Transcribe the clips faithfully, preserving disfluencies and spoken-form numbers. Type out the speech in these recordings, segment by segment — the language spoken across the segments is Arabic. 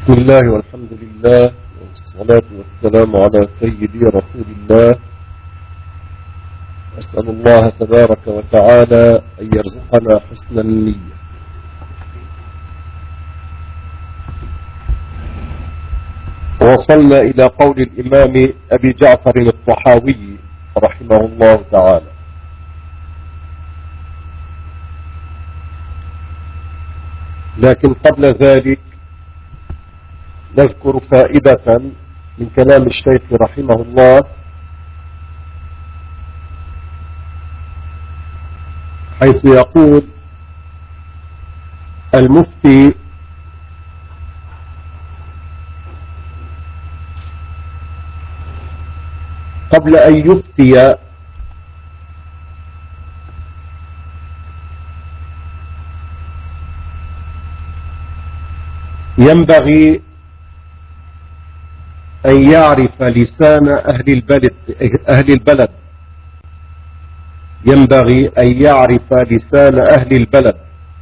بسم الله والحمد لله والصلاة والسلام على سيدي رسول الله. أسأل الله تبارك وتعالى أن يرزقنا حسن النية. وصلنا إلى قول الإمام أبي جعفر الطحاوي رحمه الله تعالى: لكن قبل ذلك نذكر فائدة من كلام الشيخ رحمه الله، حيث يقول: المفتي قبل أن يفتي ينبغي أن يعرف لسان أهل البلد أهل البلد ينبغي أن يعرف لسان أهل البلد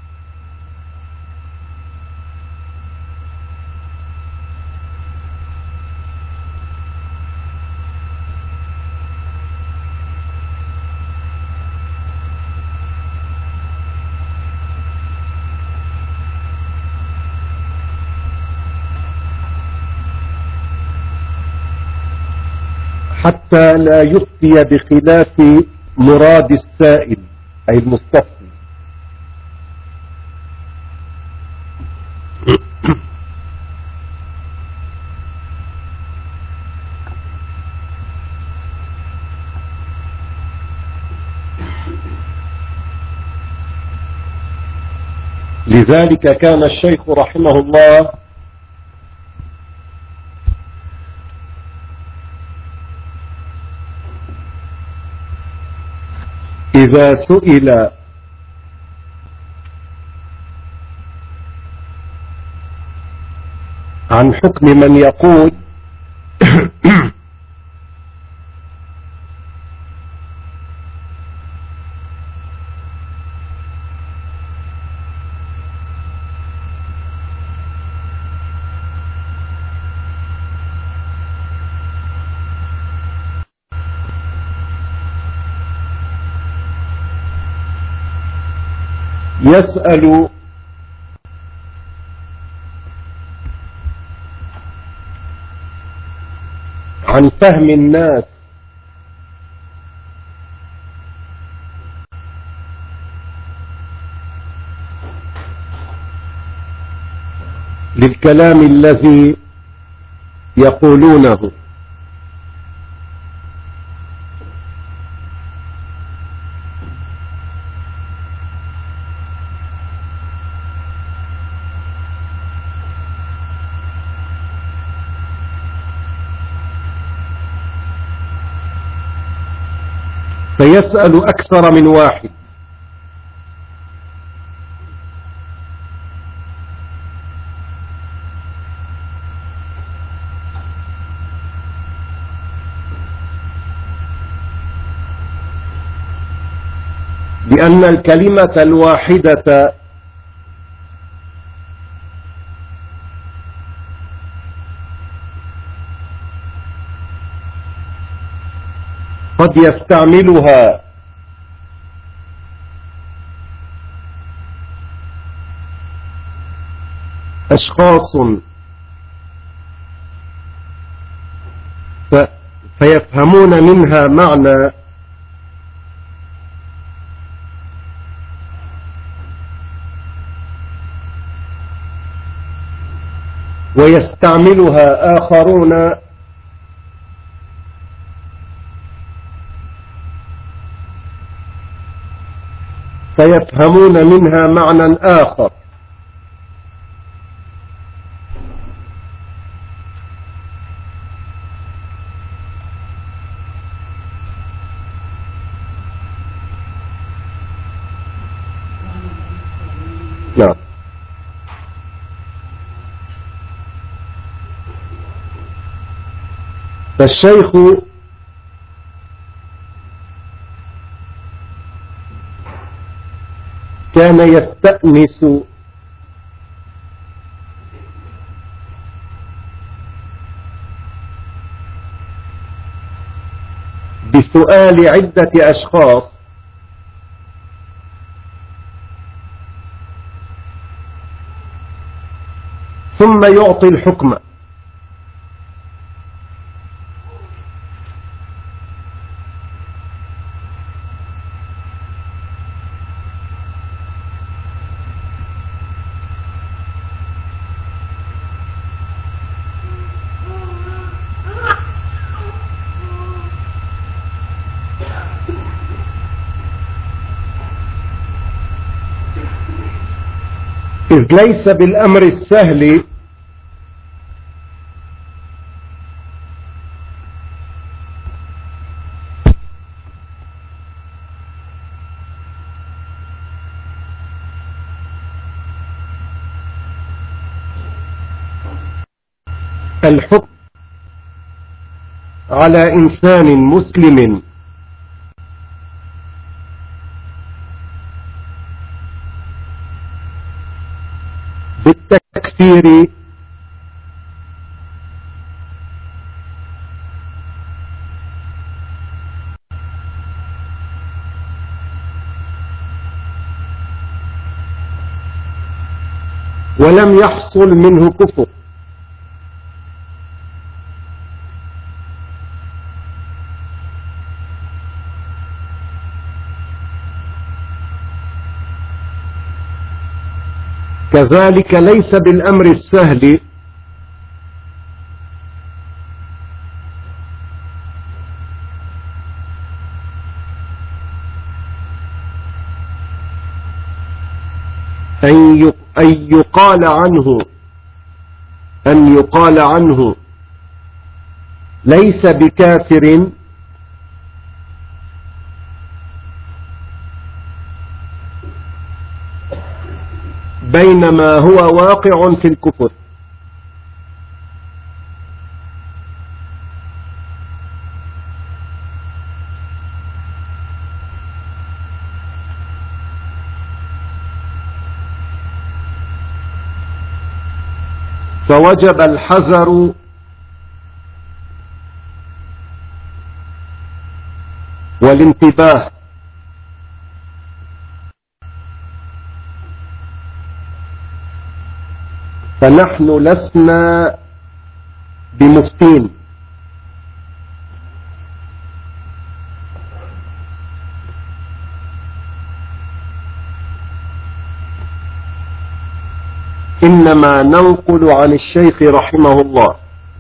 حتى لا يفتي بخلاف مراد السائل أي المستفتي. لذلك كان الشيخ رحمه الله إذا سئل عن حكم من يقول يسأل عن فهم الناس للكلام الذي يقولونه، فيسأل أكثر من واحد، لأن الكلمة الواحدة قد يستعملها أشخاص فيفهمون منها معنى ويستعملها آخرون فيفهمون منها معنى آخر. نعم. فالشيخ كان يستأنس بسؤال عدة أشخاص ثم يعطي الحكم. إذ ليس بالأمر السهل الحكم على إنسان مسلم بالتكفير ولم يحصل منه كفر، كذلك ليس بالأمر السهل أن يقال عنه أن يقال عنه ليس بكافر بينما هو واقع في الكفر. فوجب الحذر والانتباه فنحن لسنا بمفتين، إنما ننقل عن الشيخ رحمه الله.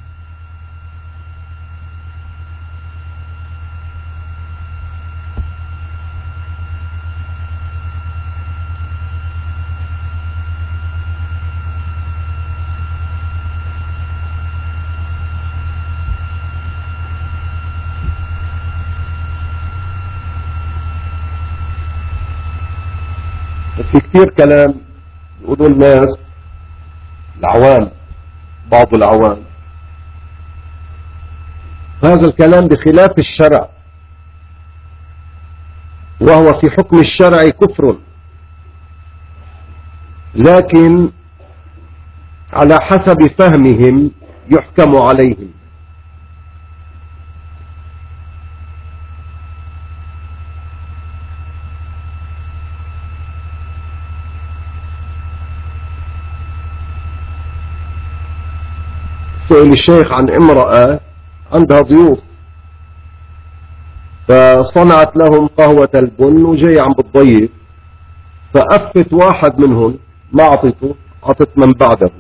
في كتير كلام يقولوا الناس العوام، بعض العوام، هذا الكلام بخلاف الشرع، وهو في حكم الشرع كفر، لكن على حسب فهمهم يحكم عليهم. سئل الشيخ عن امرأة عندها ضيوف فصنعت لهم قهوة البن وجاي عم بتضيف، فأفت واحد منهم ما عطته، عطت من بعده،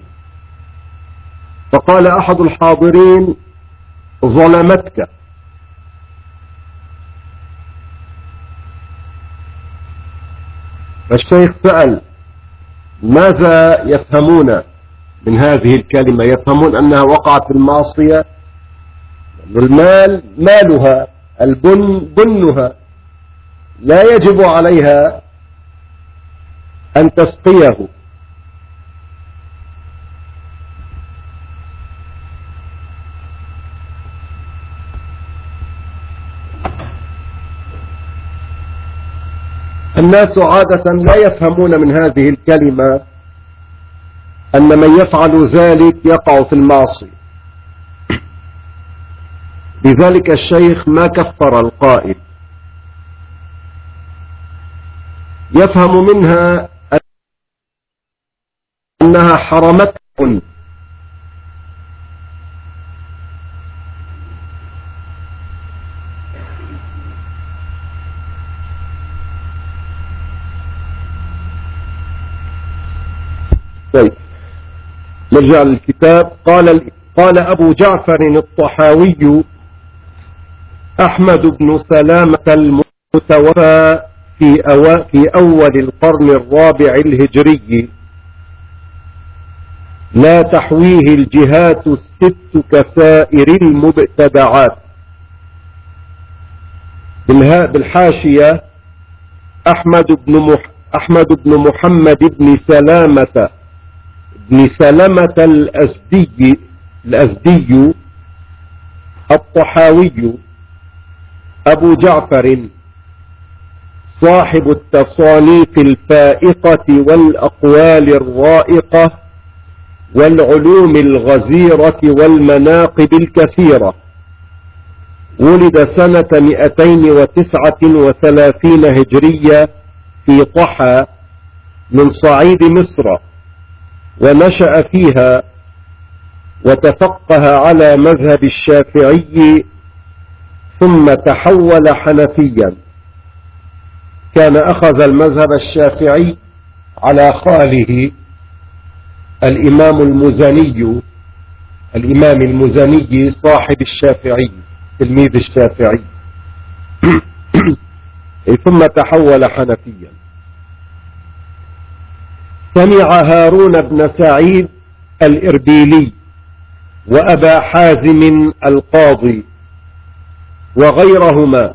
فقال أحد الحاضرين ظلمتك. فالشيخ سأل ماذا يفهمون من هذه الكلمة؟ يفهمون أنها وقعت في المعصية، المال مالها، البن بنها، لا يجب عليها أن تسقيه. الناس عادة لا يفهمون من هذه الكلمة أن من يفعل ذلك يقع في المعصية، لذلك الشيخ ما كفر القائل، يفهم منها أنها حرمتهم طيب نرجع للكتاب. قال قال أبو جعفر الطحاوي أحمد بن سلامة المتوفى في, أو في أول القرن الرابع الهجري، لا تحويه الجهات الست كسائر المبتدعات. بالحاشية أحمد بن, مح أحمد بن محمد بن سلامة بن سلمة الأزدي الأزدي الطحاوي أبو جعفر صاحب التصانيف الفائقة والأقوال الرائقة والعلوم الغزيرة والمناقب الكثيرة، ولد سنة مئتين وتسعة وثلاثين هجرية في طحا من صعيد مصر، ونشأ فيها وتفقه على مذهب الشافعي ثم تحول حنفيا. كان أخذ المذهب الشافعي على خاله الإمام المزني الإمام المزني صاحب الشافعي تلميذ الشافعي ثم تحول حنفيا. سمع هارون بن سعيد الإربيلي وأبا حازم القاضي وغيرهما،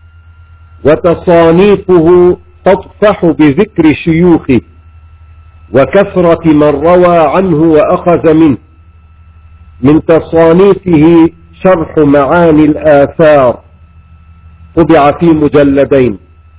وتصانيفه تطفح بذكر شيوخه وكثرة من روى عنه وأخذ منه. من تصانيفه شرح معاني الآثار طبع في مجلدين،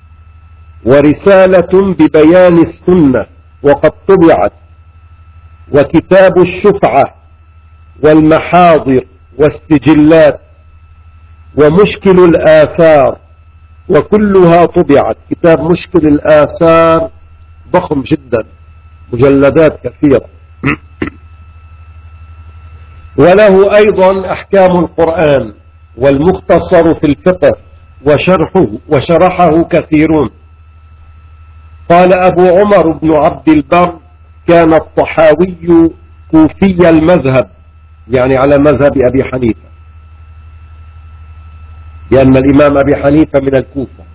ورسالة ببيان السنة وقد طبعت، وكتاب الشفعة والمحاضر والسجلات، ومشكل الآثار، وكلها طبعت. كتاب مشكل الآثار ضخم جدا، مجلدات كثيرة. وله أيضا أحكام القرآن والمختصر في الفقه وشرحه, وشرحه كثيرون. قال أبو عمر بن عبد البر كان الطحاوي كوفي المذهب، يعني على مذهب أبي حنيفة، لأن الإمام أبي حنيفة من الكوفة،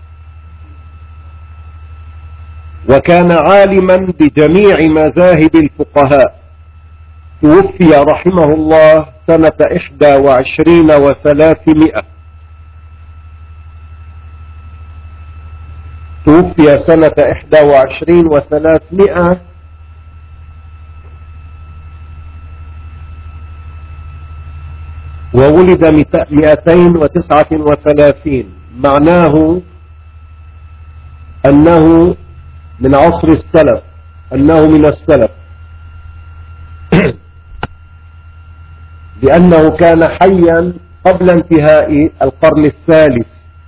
وكان عالما بجميع مذاهب الفقهاء. توفي رحمه الله سنة إحدى وعشرين وثلاثمائة توفي سنة إحدى وعشرين وثلاثمائة وولد مئتين وتسعة وثلاثين، معناه أنه من عصر السلف، أنه من السلف لأنه كان حيا قبل انتهاء القرن الثالث.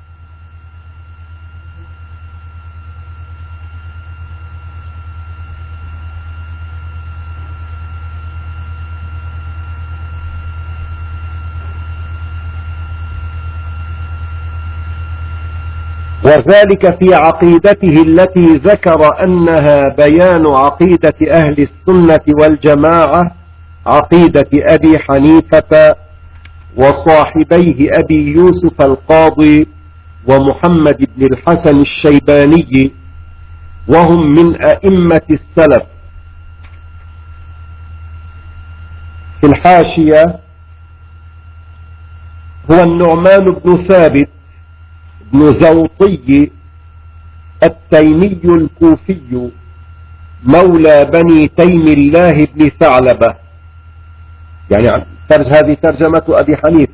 وذلك في عقيدته التي ذكر أنها بيان عقيدة أهل السنة والجماعة، عقيدة أبي حنيفة وصاحبيه أبي يوسف القاضي ومحمد بن الحسن الشيباني، وهم من أئمة السلف. في الحاشية هو النعمان بن ثابت بن زوطي التيمي الكوفي مولى بني تيم الله بن ثعلبة، يعني هذه ترجمة أبي حنيفة.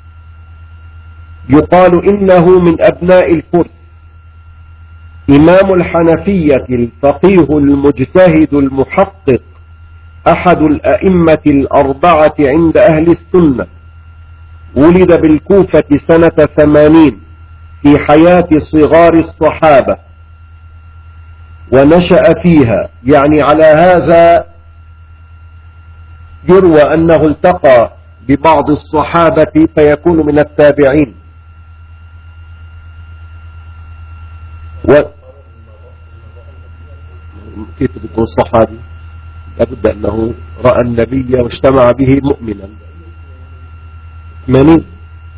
يقال إنه من أبناء الفرس، إمام الحنفية الفقيه المجتهد المحقق، أحد الأئمة الأربعة عند أهل السنة، ولد بالكوفة سنة ثمانين في حياة صغار الصحابة ونشأ فيها، يعني على هذا يروى أنه التقى ببعض الصحابة فيكون من التابعين. و... كيف تكون صحابي؟ لابد أنه رأى النبي واجتمع به مؤمنا. ثمانين.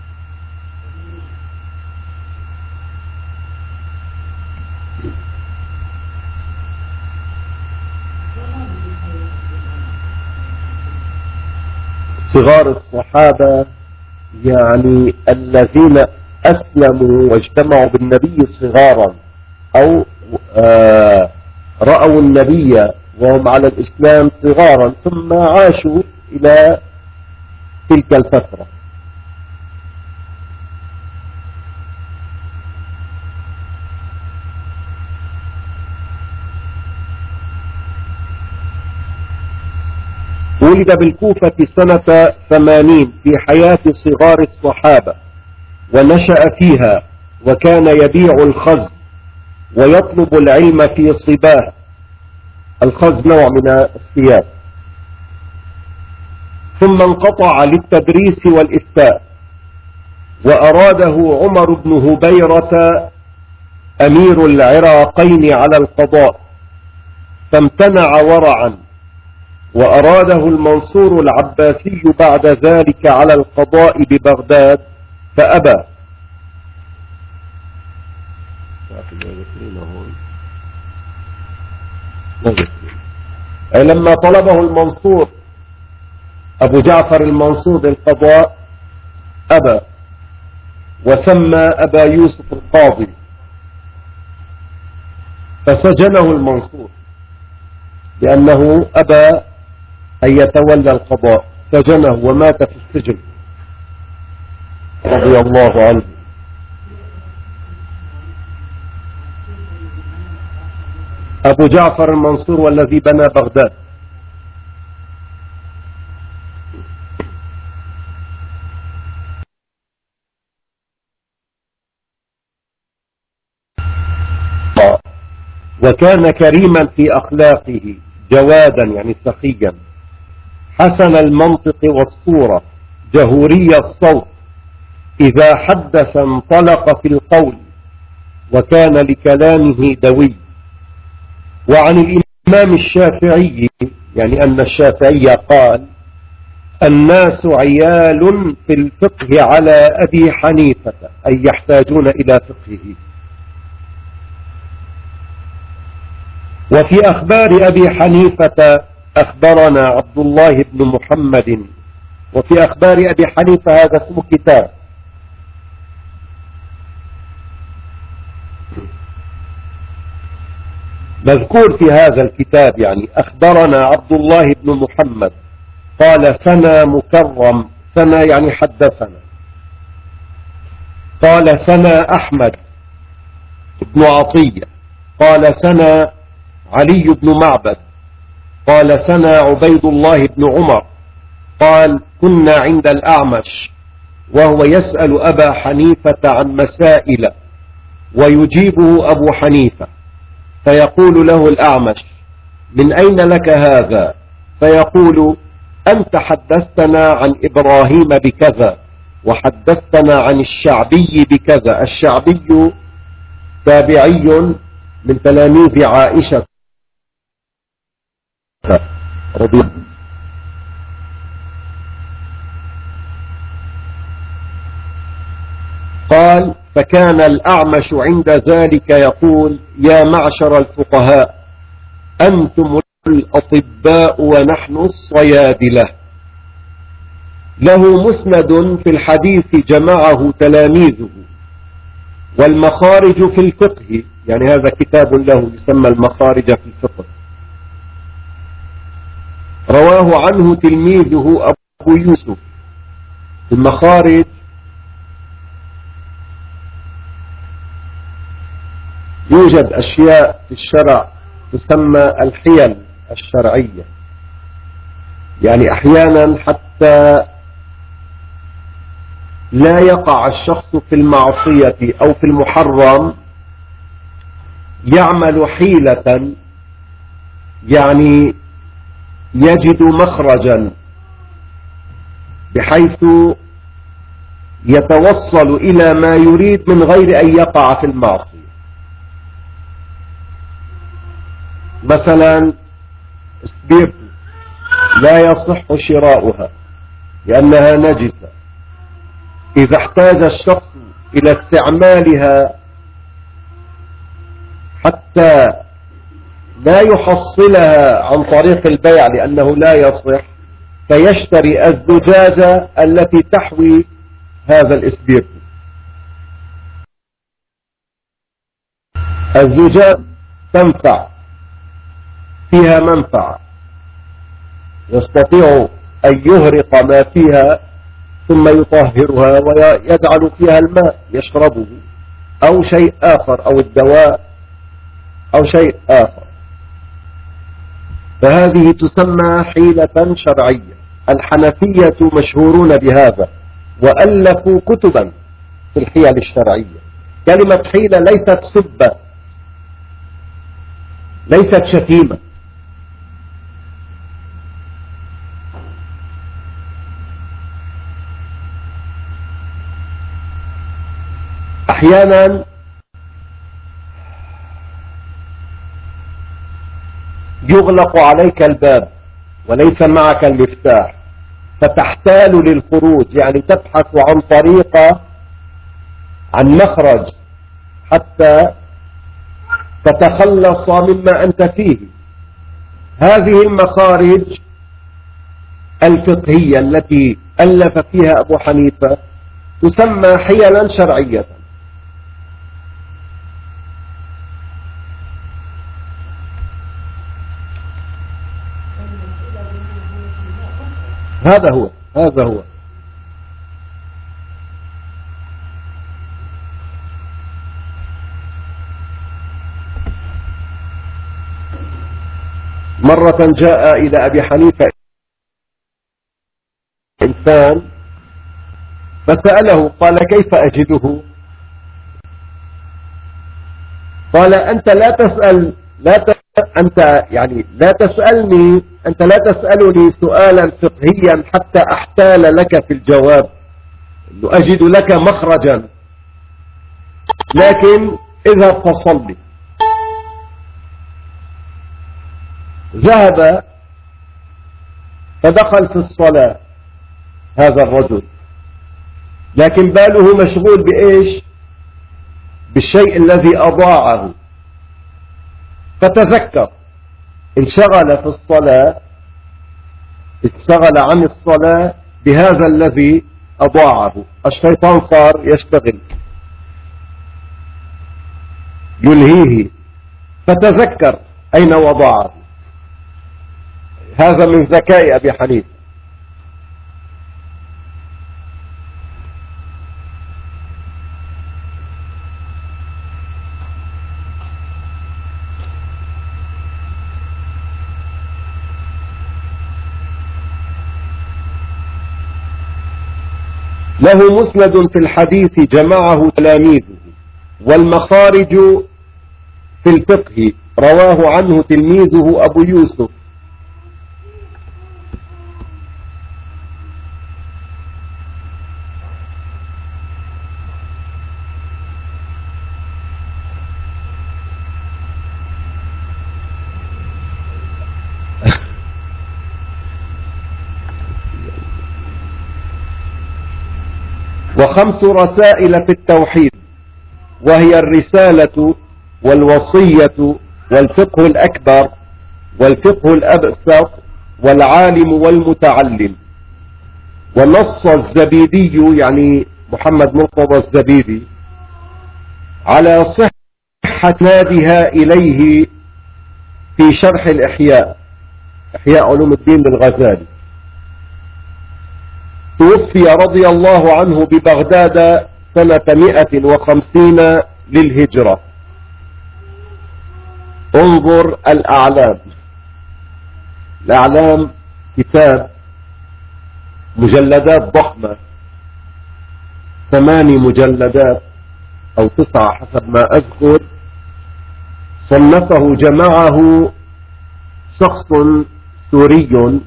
صغار الصحابة يعني الذين أسلموا واجتمعوا بالنبي صغارا، أو آه رأوا النبي وهم على الإسلام صغارا ثم عاشوا إلى تلك الفترة. ولد بالكوفة سنة ثمانين في حياة صغار الصحابة ونشأ فيها، وكان يبيع الخز ويطلب العلم في صباه. الخز نوع من الثياب. ثم انقطع للتدريس والإفتاء، وأراده عمر بن هبيرة أمير العراقين على القضاء فامتنع ورعا، وأراده المنصور العباسي بعد ذلك على القضاء ببغداد فأبى. لما طلبه المنصور أبو جعفر المنصور للقضاء أبى، وسمى أبا يوسف القاضي، فسجنه المنصور لأنه أبى أن يتولى القضاء، سجنه ومات في السجن رضي الله عنه. أبو جعفر المنصور والذي بنى بغداد. وكان كريما في أخلاقه، جوادا يعني سخيا، حسن المنطق والصورة، جهوري الصوت، إذا حدث انطلق في القول، وكان لكلامه دوي. وعن الإمام الشافعي يعني أن الشافعي قال: الناس عيال في الفقه على أبي حنيفة، أي يحتاجون إلى فقهه. وفي أخبار أبي حنيفة أخبرنا عبد الله بن محمد. وفي أخبار أبي حنيفة هذا اسم كتاب. مذكور في هذا الكتاب يعني أخبرنا عبد الله بن محمد قال ثنى مكرم، ثنى يعني حدثنا. قال ثنى أحمد بن عطية قال ثنى علي بن معبد قال ثنى عبيد الله بن عمر قال كنا عند الأعمش وهو يسأل أبا حنيفة عن مسائل ويجيبه أبو حنيفة، فيقول له الأعمش: من أين لك هذا؟ فيقول: أنت حدثتنا عن إبراهيم بكذا، وحدثتنا عن الشعبي بكذا. الشعبي تابعي من تلاميذ عائشة رضي الله عنها. قال: فكان الأعمش عند ذلك يقول: يا معشر الفقهاء، أنتم الأطباء ونحن الصيادلة. له مسند في الحديث جمعه تلاميذه، والمخارج في الفقه، يعني هذا كتاب له يسمى المخارج في الفقه، رواه عنه تلميذه أبو يوسف. المخارج يوجد أشياء في الشرع تسمى الحيل الشرعية، يعني أحيانا حتى لا يقع الشخص في المعصية أو في المحرم يعمل حيلة، يعني يجد مخرجا بحيث يتوصل إلى ما يريد من غير أن يقع في المعصية. مثلا سبيرتو لا يصح شراؤها لأنها نجسة، إذا احتاج الشخص إلى استعمالها حتى لا يحصلها عن طريق البيع لأنه لا يصح، فيشتري الزجاجة التي تحوي هذا الإسبيرتو. الزجاج تنفع، فيها منفعة، يستطيع أن يهرق ما فيها ثم يطهرها ويجعل فيها الماء يشربه أو شيء آخر، أو الدواء أو شيء آخر. فهذه تسمى حيلة شرعية. الحنفية مشهورون بهذا وألفوا كتبا في الحيل الشرعية. كلمة حيلة ليست سبة، ليست شتيمة. أحيانا يغلق عليك الباب وليس معك المفتاح، فتحتال للخروج، يعني تبحث عن طريقة، عن مخرج حتى تتخلص مما أنت فيه. هذه المخارج الفقهية التي ألف فيها أبو حنيفة تسمى حيلا شرعية. هذا هو هذا هو مرة جاء إلى أبي حنيفة إنسان فسأله قال: كيف أجده؟ قال: أنت لا تسأل لا ت... أنت يعني لا تسألني أنت لا تسألني سؤالا فقهيا حتى أحتال لك في الجواب، أجد لك مخرجا، لكن اذهب فصلي. ذهب فدخل في الصلاة هذا الرجل، لكن باله مشغول بإيش؟ بالشيء الذي أضاعه، فتذكر، انشغل في الصلاة، انشغل عن الصلاة بهذا الذي أضاعه. الشيطان صار يشتغل يلهيه، فتذكر أين وضعه. هذا من ذكاء أبي حنيفة. له مسند في الحديث جمعه تلاميذه، والمخارج في الفقه رواه عنه تلميذه أبو يوسف. وخمس رسائل في التوحيد، وهي الرسالة والوصية والفقه الأكبر والفقه الأبسط والعالم والمتعلم. ونص الزبيدي، يعني محمد مرتضى الزبيدي، على صحة نادها إليه في شرح الإحياء، إحياء علوم الدين للغزالي. توفي رضي الله عنه ببغداد سنة مئة وخمسين للهجرة. انظر الأعلام. الأعلام كتاب مجلدات ضخمة ثماني مجلدات أو تسعة حسب ما أذكر، صنفه جمعه شخص سوري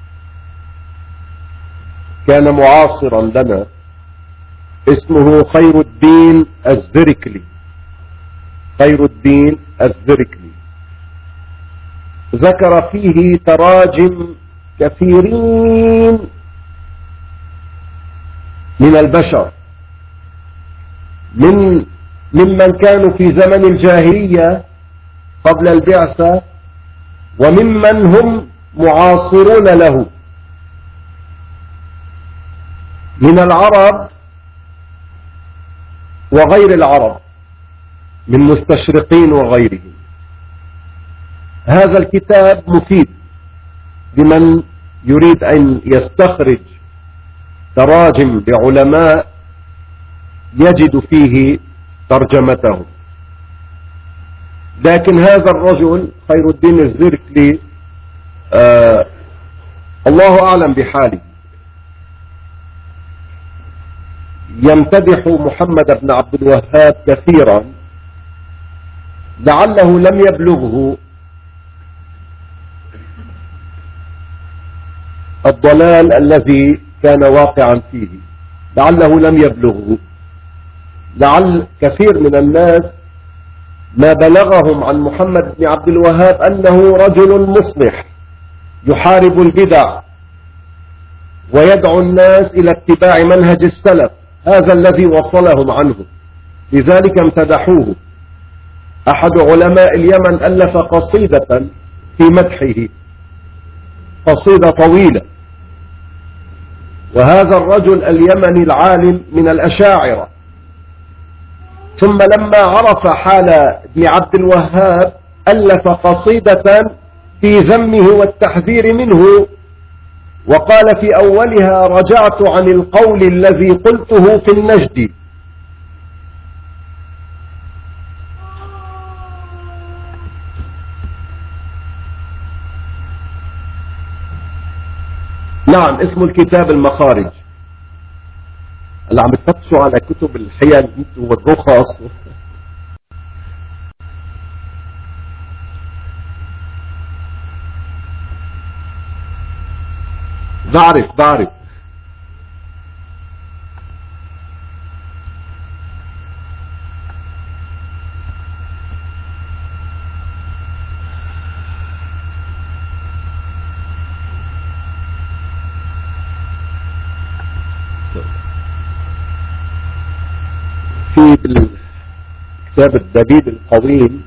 كان معاصرا لنا اسمه خير الدين الزركلي. خير الدين الزركلي ذكر فيه تراجم كثيرين من البشر، من ممن كانوا في زمن الجاهلية قبل البعثة وممن هم معاصرون له، من العرب وغير العرب، من مستشرقين وغيرهم. هذا الكتاب مفيد لمن يريد أن يستخرج تراجم لعلماء يجد فيه ترجمته. لكن هذا الرجل خير الدين الزركلي آه الله أعلم بحاله، يمتدح محمد بن عبد الوهاب كثيرا، لعله لم يبلغه الضلال الذي كان واقعا فيه، لعله لم يبلغه. لعل كثير من الناس ما بلغهم عن محمد بن عبد الوهاب أنه رجل مصلح يحارب البدع ويدعو الناس إلى اتباع منهج السلف، هذا الذي وصلهم عنه، لذلك امتدحوه. أحد علماء اليمن ألف قصيدة في مدحه، قصيدة طويلة. وهذا الرجل اليمني العالم من الأشاعرة، ثم لما عرف حال ابن عبد الوهاب ألف قصيدة في ذمه والتحذير منه، وقال في أولها: رجعت عن القول الذي قلته في النجد. نعم، اسم الكتاب المخارج. اللي عم بتفتشوا على كتب الحيل والرخص بعرف بعرف في بالكتاب الدليل القويم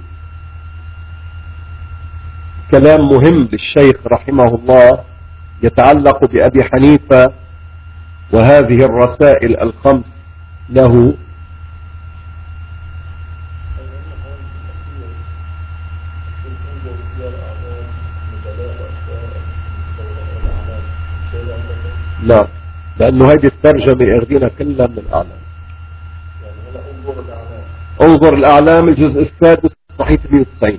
كلام مهم للشيخ رحمه الله يتعلق بأبي حنيفة وهذه الرسائل الخمس له. لا، لأنه هذه الترجمة ياخذينها كلها من الأعلام. انظر الأعلام الجزء السادس صحيفة مئة وتسعين.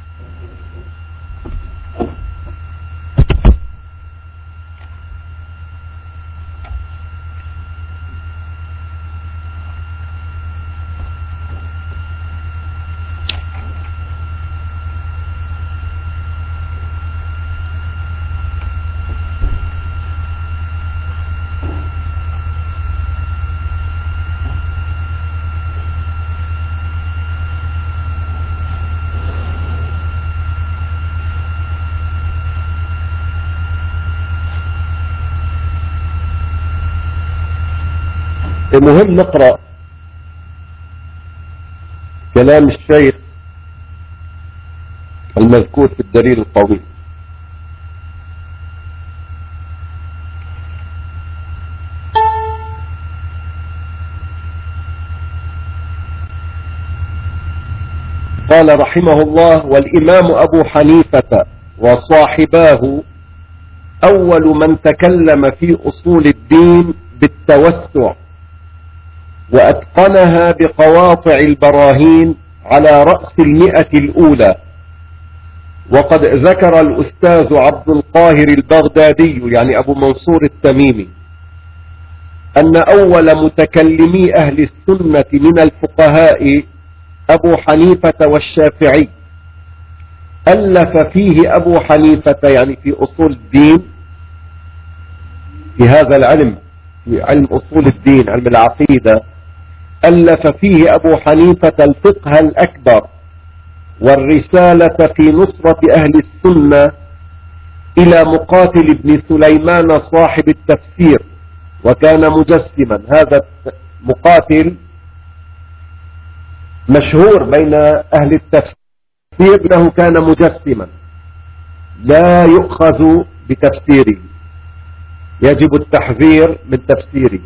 المهم نقرأ كلام الشيخ المذكور في الدليل القوي. قال رحمه الله: والإمام أبو حنيفة وصاحباه أول من تكلم في أصول الدين بالتوسع وأتقنها بقواطع البراهين على رأس المئة الأولى. وقد ذكر الأستاذ عبد القاهر البغدادي يعني أبو منصور التميمي أن أول متكلمي أهل السنة من الفقهاء أبو حنيفة والشافعي. ألف فيه أبو حنيفة يعني في أصول الدين، في هذا العلم، في علم أصول الدين، علم العقيدة، ألف فيه أبو حنيفة الفقه الأكبر والرسالة في نصرة أهل السنة إلى مقاتل بن سليمان صاحب التفسير، وكان مجسما. هذا مقاتل مشهور بين أهل التفسير أنه كان مجسما، لا يؤخذ بتفسيره، يجب التحذير من تفسيره.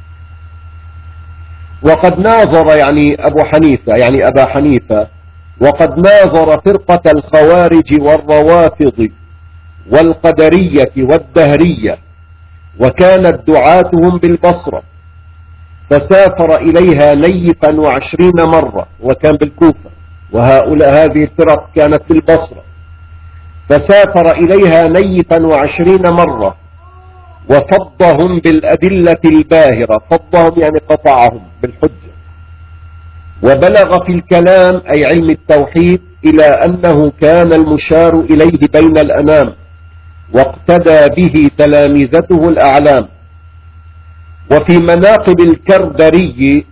وقد ناظر يعني أبو حنيفة يعني أبا حنيفة وقد ناظر فرقة الخوارج والروافض والقدرية والدهرية، وكانت دعاتهم بالبصرة، فسافر إليها نيفا وعشرين مرة، وكان بالكوفة، وهؤلاء هذه الفرق كانت بالبصرة، فسافر إليها نيفا وعشرين مرة وفضهم بالأدلة الباهرة. فضهم يعني قطعهم بالحجة. وبلغ في الكلام أي علم التوحيد إلى أنه كان المشار إليه بين الأنام، واقتدى به تلامذته الأعلام. وفي مناقب الكردري،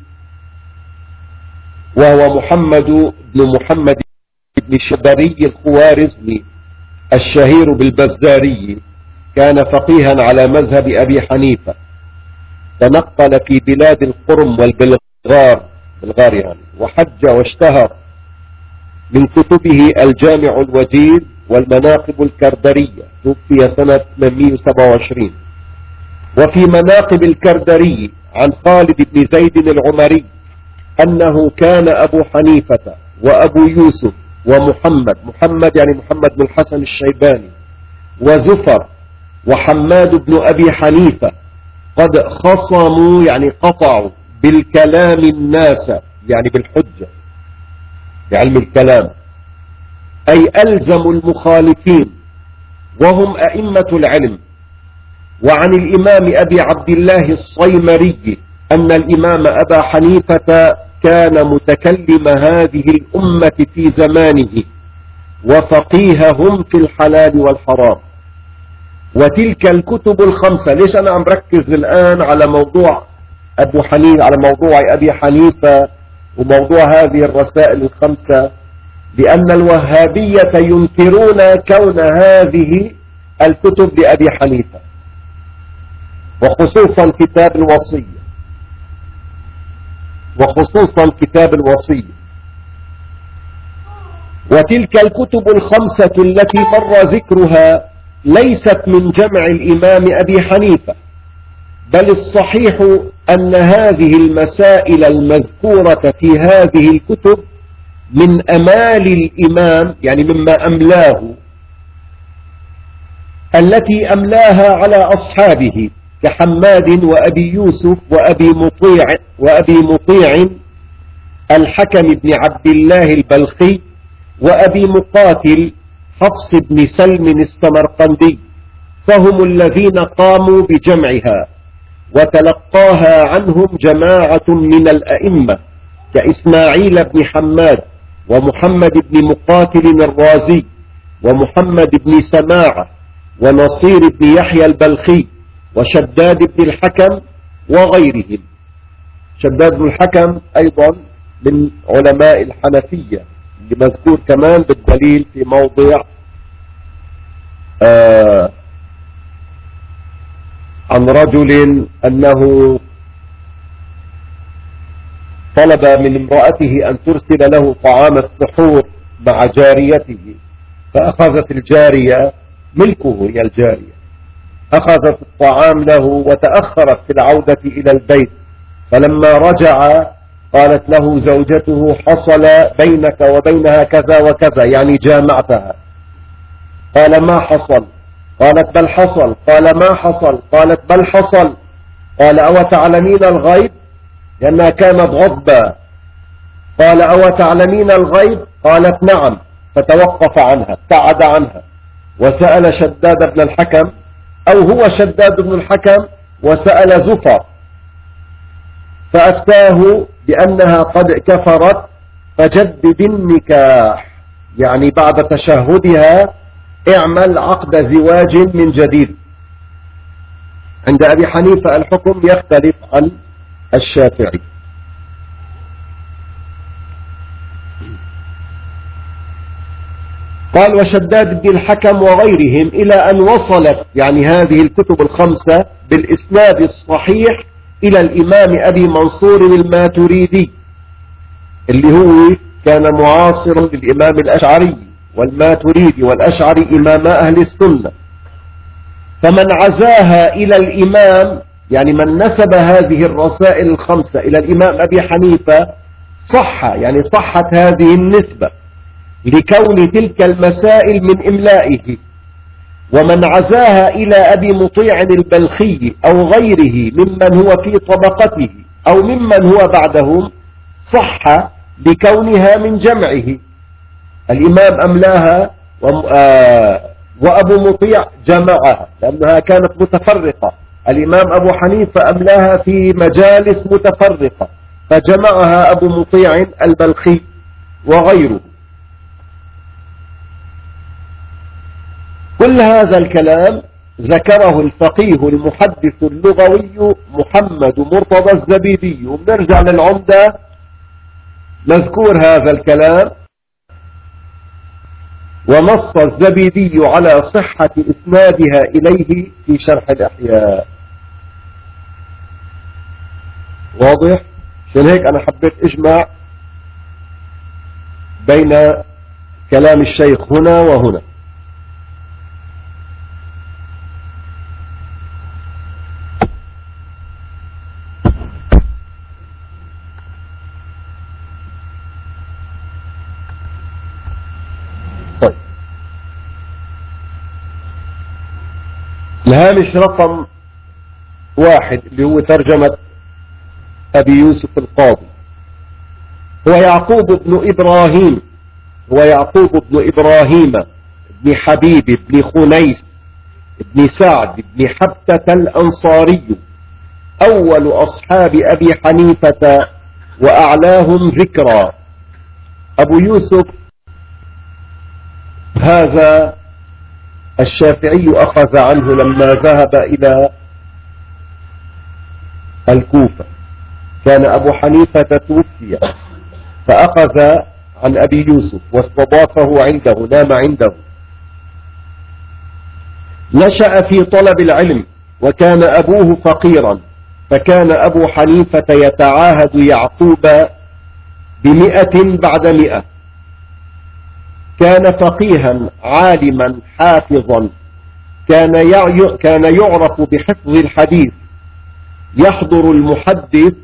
وهو محمد بن محمد بن شبري الخوارزمي الشهير بالبزاري، كان فقيها على مذهب أبي حنيفة، تنقل في بلاد القرم والبلغار بالغار يعني، وحج واشتهر. من كتبه الجامع الوجيز والمناقب الكردرية، توفي سنة ثمانمائة وسبعة وعشرين. وفي مناقب الكردري عن خالد بن زيد العمري أنه كان أبو حنيفة وأبو يوسف ومحمد، محمد يعني محمد بن الحسن الشيباني، وزفر وحماد بن أبي حنيفة قد خصموا يعني قطعوا بالكلام الناس يعني بالحجة بعلم الكلام، أي ألزموا المخالفين وهم أئمة العلم. وعن الإمام أبي عبد الله الصيمري أن الإمام أبا حنيفة كان متكلم هذه الأمة في زمانه وفقيههم في الحلال والحرام. وتلك الكتب الخمسة، ليش أنا عم ركز الآن على موضوع أبو حنيفة، على موضوع أبي حنيفة وموضوع هذه الرسائل الخمسة؟ لأن الوهابية ينكرون كون هذه الكتب لأبي حنيفة، وخصوصا كتاب الوصية، وخصوصا كتاب الوصية. وتلك الكتب الخمسة التي مر ذكرها ليست من جمع الإمام أبي حنيفة، بل الصحيح أن هذه المسائل المذكورة في هذه الكتب من أمال الإمام، يعني مما أملاه، التي أملاها على أصحابه كحماد وأبي يوسف وأبي مطيع وأبي مطيع الحكم بن عبد الله البلخي، وأبي مقاتل حفص بن سلم السمرقندي، فهم الذين قاموا بجمعها وتلقاها عنهم جماعة من الأئمة كإسماعيل بن حماد ومحمد بن مقاتل الرازي ومحمد بن سماعة ونصير بن يحيى البلخي وشداد بن الحكم وغيرهم. شداد بن الحكم أيضا من علماء الحنفية، اللي مذكور كمان بالدليل في موضع آه عن رجل أنه طلب من امرأته أن ترسل له طعام السحور مع جاريته، فأخذت الجارية، ملكه هي الجارية، أخذت الطعام له وتأخرت في العودة إلى البيت. فلما رجع قالت له زوجته: حصل بينك وبينها كذا وكذا، يعني جامعتها. قال: ما حصل؟ قالت: بل حصل. قال: ما حصل؟ قالت: بل حصل. قال: أو تعلمين الغيب؟ لأنها كانت غضبة. قال: أو تعلمين الغيب؟ قالت: نعم. فتوقف عنها، ابتعد عنها، وسأل شداد بن الحكم، أو هو شداد بن الحكم، وسأل زفر فأفتاه بأنها قد كفرت فجدد النكاح، يعني بعد تشهدها اعمل عقد زواج من جديد. عند أبي حنيفة الحكم يختلف عن الشافعي. قال وشداد بن الحكم وغيرهم إلى أن وصلت يعني هذه الكتب الخمسة بالإسناد الصحيح إلى الإمام أبي منصور الماتريدي اللي هو كان معاصرا للإمام الأشعري، والماتريدي والأشعري إماما أهل السنة. فمن عزاها إلى الإمام يعني من نسب هذه الرسائل الخمسة إلى الإمام أبي حنيفة صح، يعني صحت هذه النسبة لكون تلك المسائل من إملائه. ومن عزاها إلى أبي مطيع البلخي أو غيره ممن هو في طبقته أو ممن هو بعدهم صح لكونها من جمعه. الإمام أملاها وأبو مطيع جمعها لأنها كانت متفرقة. الإمام أبو حنيفة أملاها في مجالس متفرقة فجمعها أبو مطيع البلخي وغيره. كل هذا الكلام ذكره الفقيه المحدث اللغوي محمد مرتضى الزبيدي، وبنرجع للعمدة مذكور هذا الكلام. ونص الزبيدي على صحة إسنادها إليه في شرح الإحياء. واضح؟ عشان هيك أنا حبيت أجمع بين كلام الشيخ هنا وهنا. طيب الهامش رقم واحد اللي هو ترجمة أبي يوسف القاضي هو يعقوب بن إبراهيم هو يعقوب بن إبراهيم بن حبيب بن خنيس بن سعد بن حبتة الأنصاري أول أصحاب أبي حنيفة وأعلاهم ذكرا. أبو يوسف هذا الشافعي أخذ عنه لما ذهب إلى الكوفة. كان أبو حنيفة توفي فأخذ عن أبي يوسف واستضافه عنده، نام عنده. نشأ في طلب العلم وكان أبوه فقيرا، فكان أبو حنيفة يتعاهد يعقوب بمئة بعد مئة. كان فقيها عالما حافظا، كان كان يعرف بحفظ الحديث، يحضر المحدث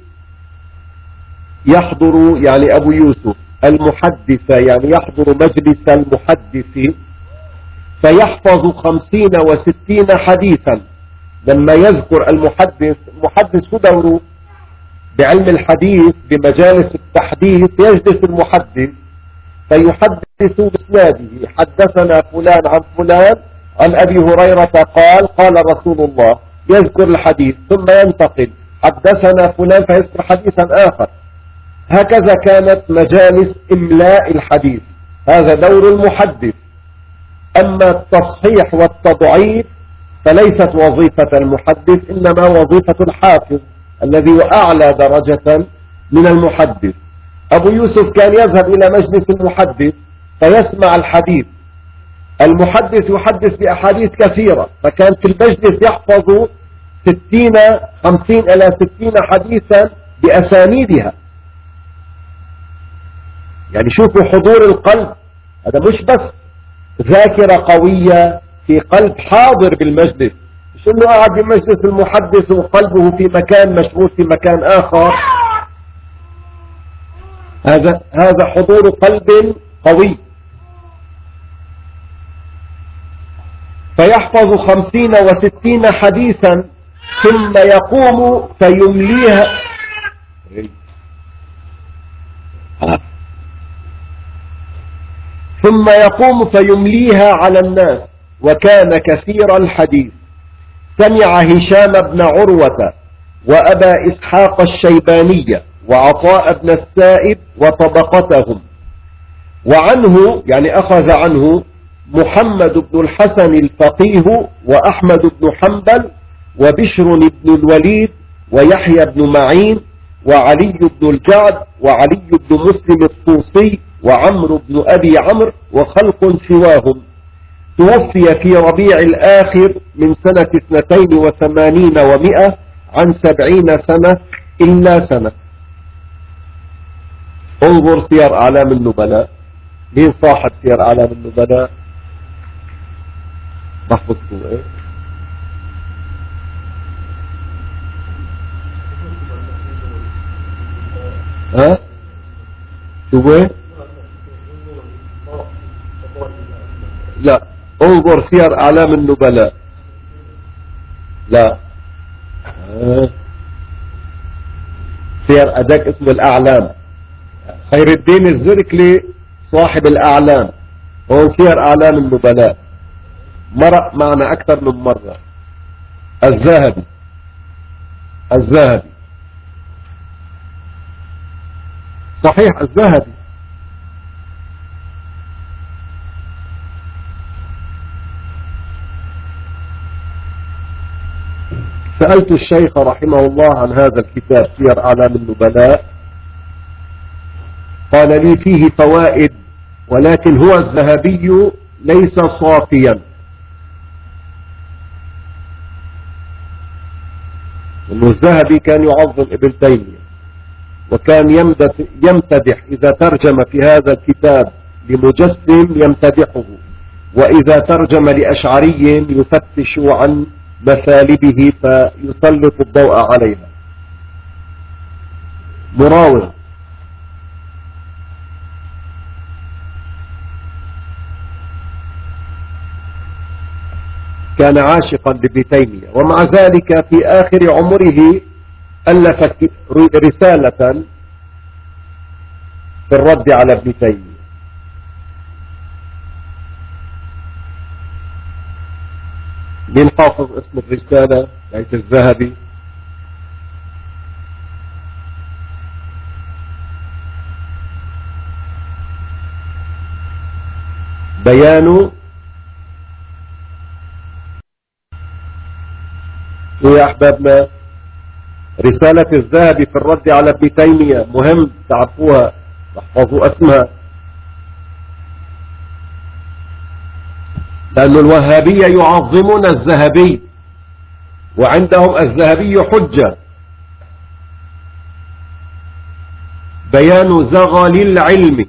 يحضر يعني أبو يوسف المحدث يعني يحضر مجلس المحدث فيحفظ خمسين وستين حديثا. لما يذكر المحدث المحدث شو دوره بعلم الحديث بمجالس التحديث؟ يجلس المحدث فيحدث بإسناده، حدثنا فلان عن فلان عن أبي هريرة قال قال رسول الله، يذكر الحديث ثم ينتقل حدثنا فلان فيذكر حديثا آخر. هكذا كانت مجالس إملاء الحديث، هذا دور المحدث. أما التصحيح والتضعيف فليست وظيفة المحدث، إنما وظيفة الحافظ الذي هو أعلى درجة من المحدث. أبو يوسف كان يذهب إلى مجلس المحدث فيسمع الحديث. المحدث يحدث بأحاديث كثيرة، فكان في المجلس يحفظ ستين خمسين إلى ستين حديثا بأسانيدها. يعني شوفوا حضور القلب، هذا مش بس ذاكرة قوية في قلب حاضر بالمجلس، مش انه قاعد بمجلس المحدث وقلبه في مكان مشغول في مكان آخر. هذا هذا حضور قلب قوي. فيحفظ خمسين وستين حديثا ثم يقوم فيمليها ثم يقوم فيمليها على الناس، وكان كثير الحديث. سمع هشام بن عروة وأبا إسحاق الشيبانية وعطاء بن السائب وطبقتهم. وعنه يعني أخذ عنه محمد بن الحسن الفقيه وأحمد بن حنبل وبشر بن الوليد ويحيى بن معين وعلي بن الجعد وعلي بن مسلم الطوسي وعمرو بن أبي عمرو وخلق سواهم. توفي في ربيع الآخر من سنة اثنتين وثمانين ومئة عن سبعين سنة إلا سنة. انظر سير أعلام النبلاء. مين صاحب سير أعلام النبلاء؟ محفظته ايه؟ ها؟ شو ايه؟ لا، انظر سير أعلام النبلاء. لا، آه. سير أداك اسمه الأعلام. خير الدين الزركلي صاحب الأعلام. هو سير أعلام النبلاء، مرق معنا أكثر من مرة. الذهبي الذهبي صحيح، الذهبي. سألت الشيخ رحمه الله عن هذا الكتاب سير أعلام النبلاء، قال لي فيه فوائد، ولكن هو الذهبي ليس صافيا، إنه الذهبي كان يعظم ابن تيمية، وكان يمتدح إذا ترجم في هذا الكتاب لمجسم يمتدحه، وإذا ترجم لأشعري يفتش عن مثالبه فيسلط الضوء عليها. مراوغ. كان عاشقا لابن تيمية، ومع ذلك في آخر عمره ألف رسالة في الرد على ابن تيمية. مين حافظ اسم الرسالة؟ بيت الذهبي. بيان يا أحبابنا رسالة الذهبي في الرد على ابن تيمية، مهم تعرفوها، تحفظوا اسمها، لأن الوهابية يعظمون الذهبي، وعندهم الذهبي حجة. بيان زغل العلم.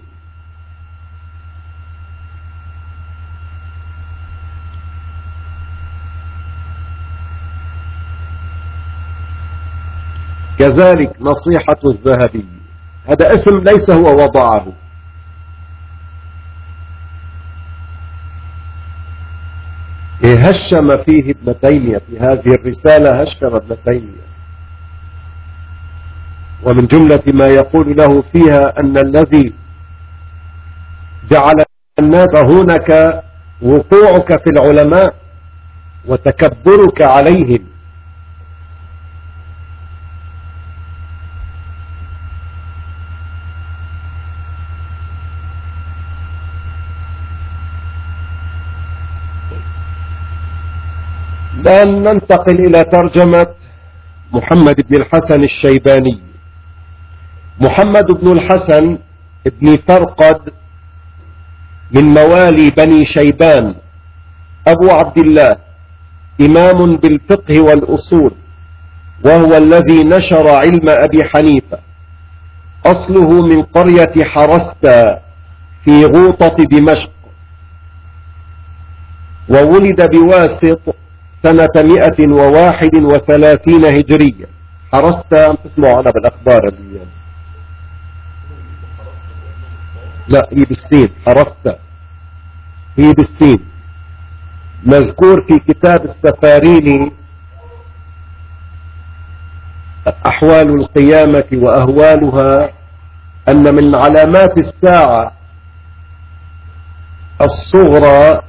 كذلك نصيحة الذهبي، هذا اسم ليس هو وضعه. هشم فيه ابن تيمية في هذه الرسالة، هشم ابن تيمية، ومن جملة ما يقول له فيها أن الذي جعل الناس هناك وقوعك في العلماء وتكبرك عليهم. الآن ننتقل إلى ترجمة محمد بن الحسن الشيباني. محمد بن الحسن بن فرقد من موالي بني شيبان، أبو عبد الله، إمام بالفقه والأصول، وهو الذي نشر علم أبي حنيفة. أصله من قرية حرستا في غوطة دمشق، وولد بواسط سنة مئة وواحد وثلاثين هجرية. حرستا تسمعوا عنها بالأخبار اليوم. لا، هي بالسين، حرستا هي بالسين. مذكور في كتاب السفاريني أحوال القيامة وأهوالها أن من علامات الساعة الصغرى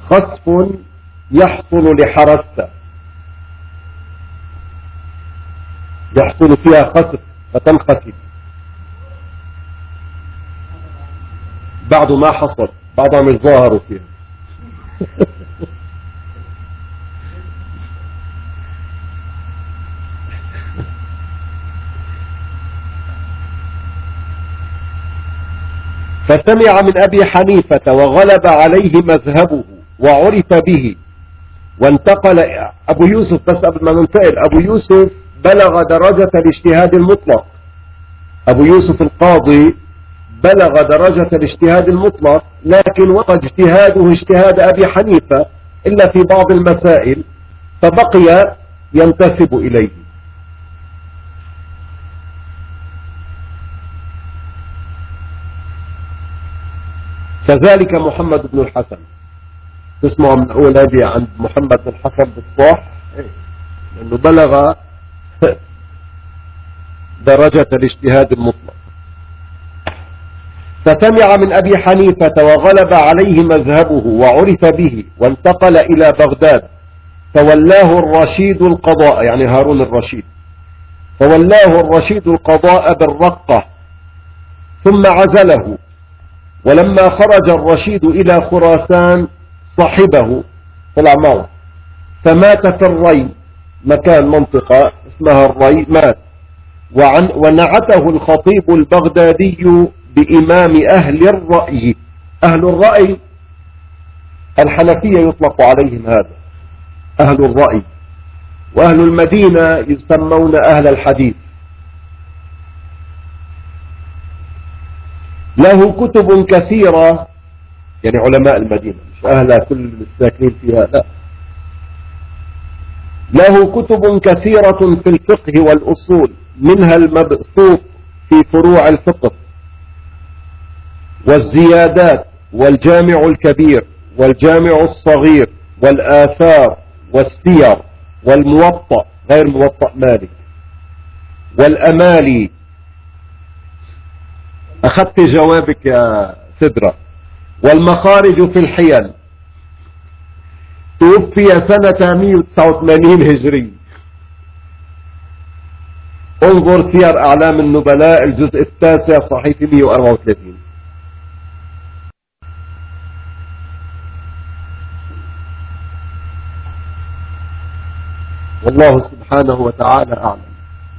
خسف يحصل لحرستا، يحصل فيها خسف فتنخسف بعد ما حصل، بعضها مش ظاهروا فيها. فسمع من أبي حنيفة وغلب عليه مذهبه وعرف به وانتقل. أبو يوسف، بس قبل ما ننتقل، أبو يوسف بلغ درجة الاجتهاد المطلق. أبو يوسف القاضي بلغ درجة الاجتهاد المطلق، لكن وقع اجتهاده اجتهاد أبي حنيفة إلا في بعض المسائل، فبقي ينتسب إليه. كذلك محمد بن الحسن، تسمعوا من أول هذه عند محمد بن الحسن بالصح، لأنه بلغ درجة الاجتهاد المطلق. فسمع من أبي حنيفة وغلب عليه مذهبه وعرف به وانتقل إلى بغداد، فولاه الرشيد القضاء، يعني هارون الرشيد، فولاه الرشيد القضاء بالرقة ثم عزله. ولما خرج الرشيد إلى خراسان صحبه، طلع معه، فمات في الري، مكان منطقة اسمها الري، مات. وعن ونعته الخطيب البغدادي بإمام أهل الرأي. أهل الرأي الحنفية يطلق عليهم هذا، أهل الرأي، وأهل المدينة يسمون أهل الحديث. له كتب كثيرة، يعني علماء المدينة، مش أهل كل الساكنين فيها، لا، له كتب كثيرة في الفقه والأصول، منها المبسوط في فروع الفقه والزيادات والجامع الكبير والجامع الصغير والآثار والسير والموطأ غير موطأ مالك والأمالي. أخذت جوابك يا سدرة. والمخارج في الحيل. توفي سنة مئة وتسعة وثمانين هجري. انظر سير أعلام النبلاء الجزء التاسع صحيفة مئة وأربعة وثلاثين. والله سبحانه وتعالى أعلم.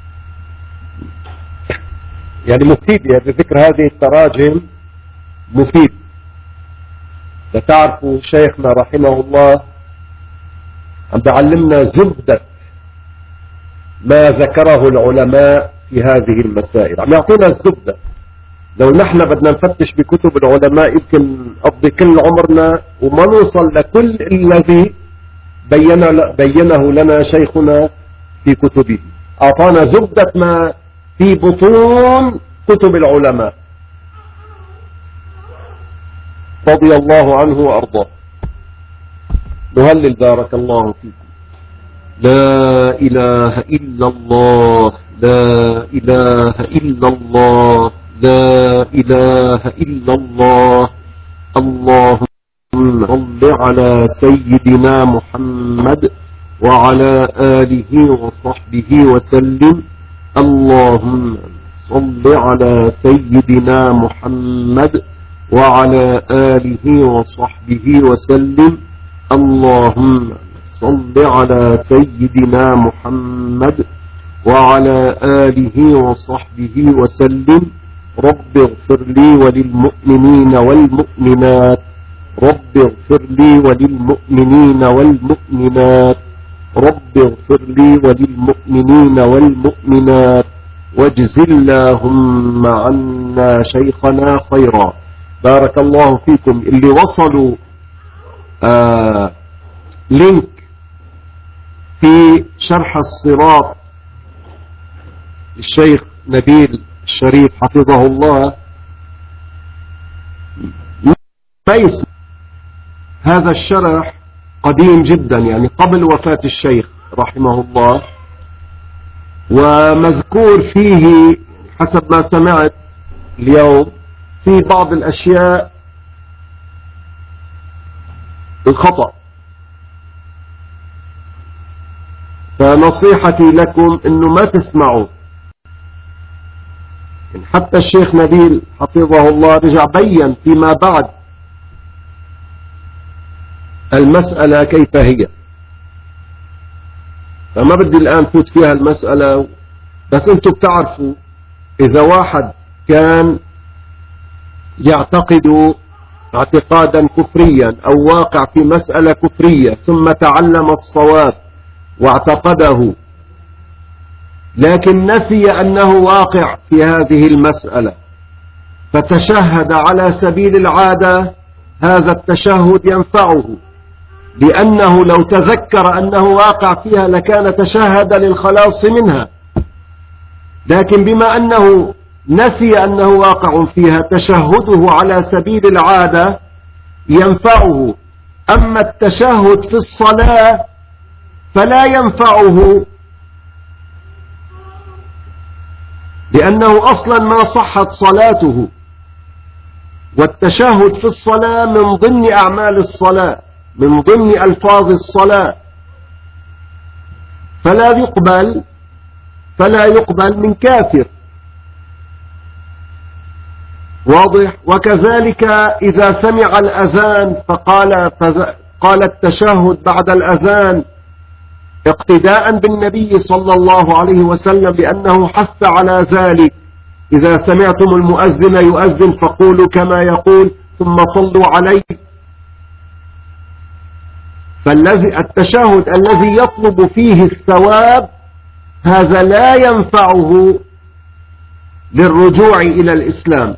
يعني مفيد، يعني ذكر هذه التراجم مفيد. لتعرفوا شيخنا رحمه الله عم بعلمنا زبدة ما ذكره العلماء في هذه المسائل، عم يعطينا الزبدة. لو نحن بدنا نفتش بكتب العلماء يمكن نقضي كل عمرنا وما نوصل لكل الذي بينه لنا شيخنا في كتبه. أعطانا زبدة ما في بطون كتب العلماء رضي الله عنه وأرضاه. نهلل بارك الله فيكم. لا إله إلا الله، لا إله إلا الله، لا إله إلا الله. اللهم صل على سيدنا محمد وعلى آله وصحبه وسلم. اللهم صل على سيدنا محمد وعلى آله وصحبه وسلم. اللهم صل على سيدنا محمد وعلى آله وصحبه وسلم. رب اغفر لي وللمؤمنين والمؤمنات، رب اغفر لي وللمؤمنين والمؤمنات، رب اغفر لي وللمؤمنين والمؤمنات، واجز اللهم عنا شيخنا خيرا. بارك الله فيكم. اللي وصلوا آه لينك في شرح الصراط الشيخ نبيل الشريف حفظه الله، ما يسمع هذا الشرح قديم جدا، يعني قبل وفاة الشيخ رحمه الله، ومذكور فيه حسب ما سمعت اليوم في بعض الأشياء الخطأ. فنصيحتي لكم انه ما تسمعوا. حتى الشيخ نبيل حفظه الله رجع بين فيما بعد المسألة كيف هي، فما بدي الآن فوت فيها المسألة. بس انتم بتعرفوا إذا واحد كان يعتقد اعتقادا كفريا أو واقع في مسألة كفرية ثم تعلم الصواب واعتقده لكن نسي أنه واقع في هذه المسألة فتشهد على سبيل العادة، هذا التشهد ينفعه، لأنه لو تذكر أنه واقع فيها لكان تشهد للخلاص منها. لكن بما أنه نسي أنه واقع فيها تشهده على سبيل العادة ينفعه. أما التشهد في الصلاة فلا ينفعه، لأنه أصلا ما صحت صلاته، والتشهد في الصلاة من ضمن أعمال الصلاة، من ضمن ألفاظ الصلاة، فلا يقبل فلا يقبل من كافر. واضح؟ وكذلك إذا سمع الأذان فقال قال التشهد بعد الأذان اقتداء بالنبي صلى الله عليه وسلم لأنه حث على ذلك: إذا سمعتم المؤذن يؤذن فقولوا كما يقول ثم صلوا عليه. فالذي التشهد الذي يطلب فيه الثواب هذا لا ينفعه للرجوع إلى الإسلام،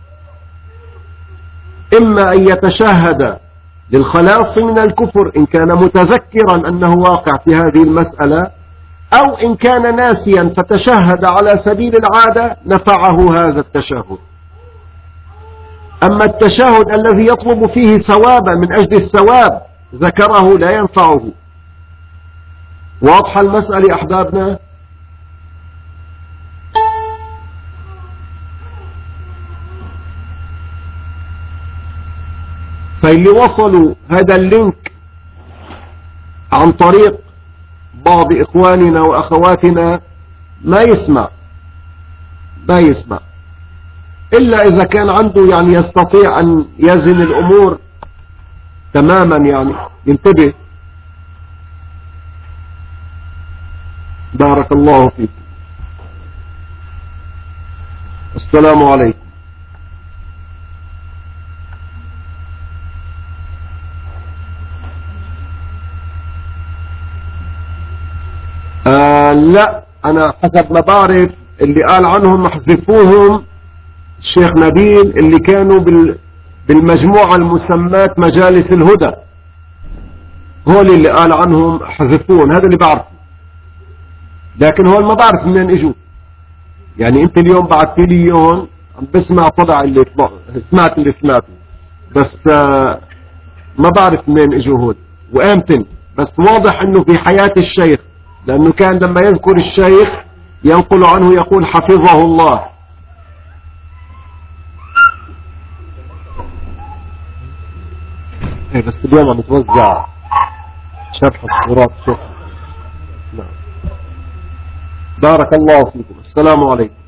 إما أن يتشهد للخلاص من الكفر إن كان متذكرا أنه واقع في هذه المسألة، أو إن كان ناسيا فتشهد على سبيل العادة نفعه هذا التشهد. أما التشهد الذي يطلب فيه ثوابا من أجل الثواب ذكره لا ينفعه. واضحة المسألة أحبابنا؟ فاللي وصلوا هذا اللينك عن طريق بعض إخواننا وأخواتنا ما يسمع ما يسمع إلا إذا كان عنده يعني يستطيع أن يزن الأمور تماما، يعني ينتبه. بارك الله فيك. السلام عليكم. آه لا، أنا حسب ما بعرف اللي قال عنهم احذفوهم الشيخ نبيل اللي كانوا بال بالمجموعة المسمات مجالس الهدى، هول اللي قال عنهم حذفون، هذا اللي بعرفه. لكن هول ما بعرف منين اجوا، يعني انت اليوم بعثت لي اياهم عم بسمع طبع اللي طلع، سمعت اللي سمعته، بس آه ما بعرف منين اجوا هول وامتن. بس واضح انه في حياة الشيخ، لانه كان لما يذكر الشيخ ينقل عنه يقول حفظه الله. ايه بس اليوم عم يتوزع شرح الصورات. شوف. نعم. بارك الله فيكم. السلام عليكم.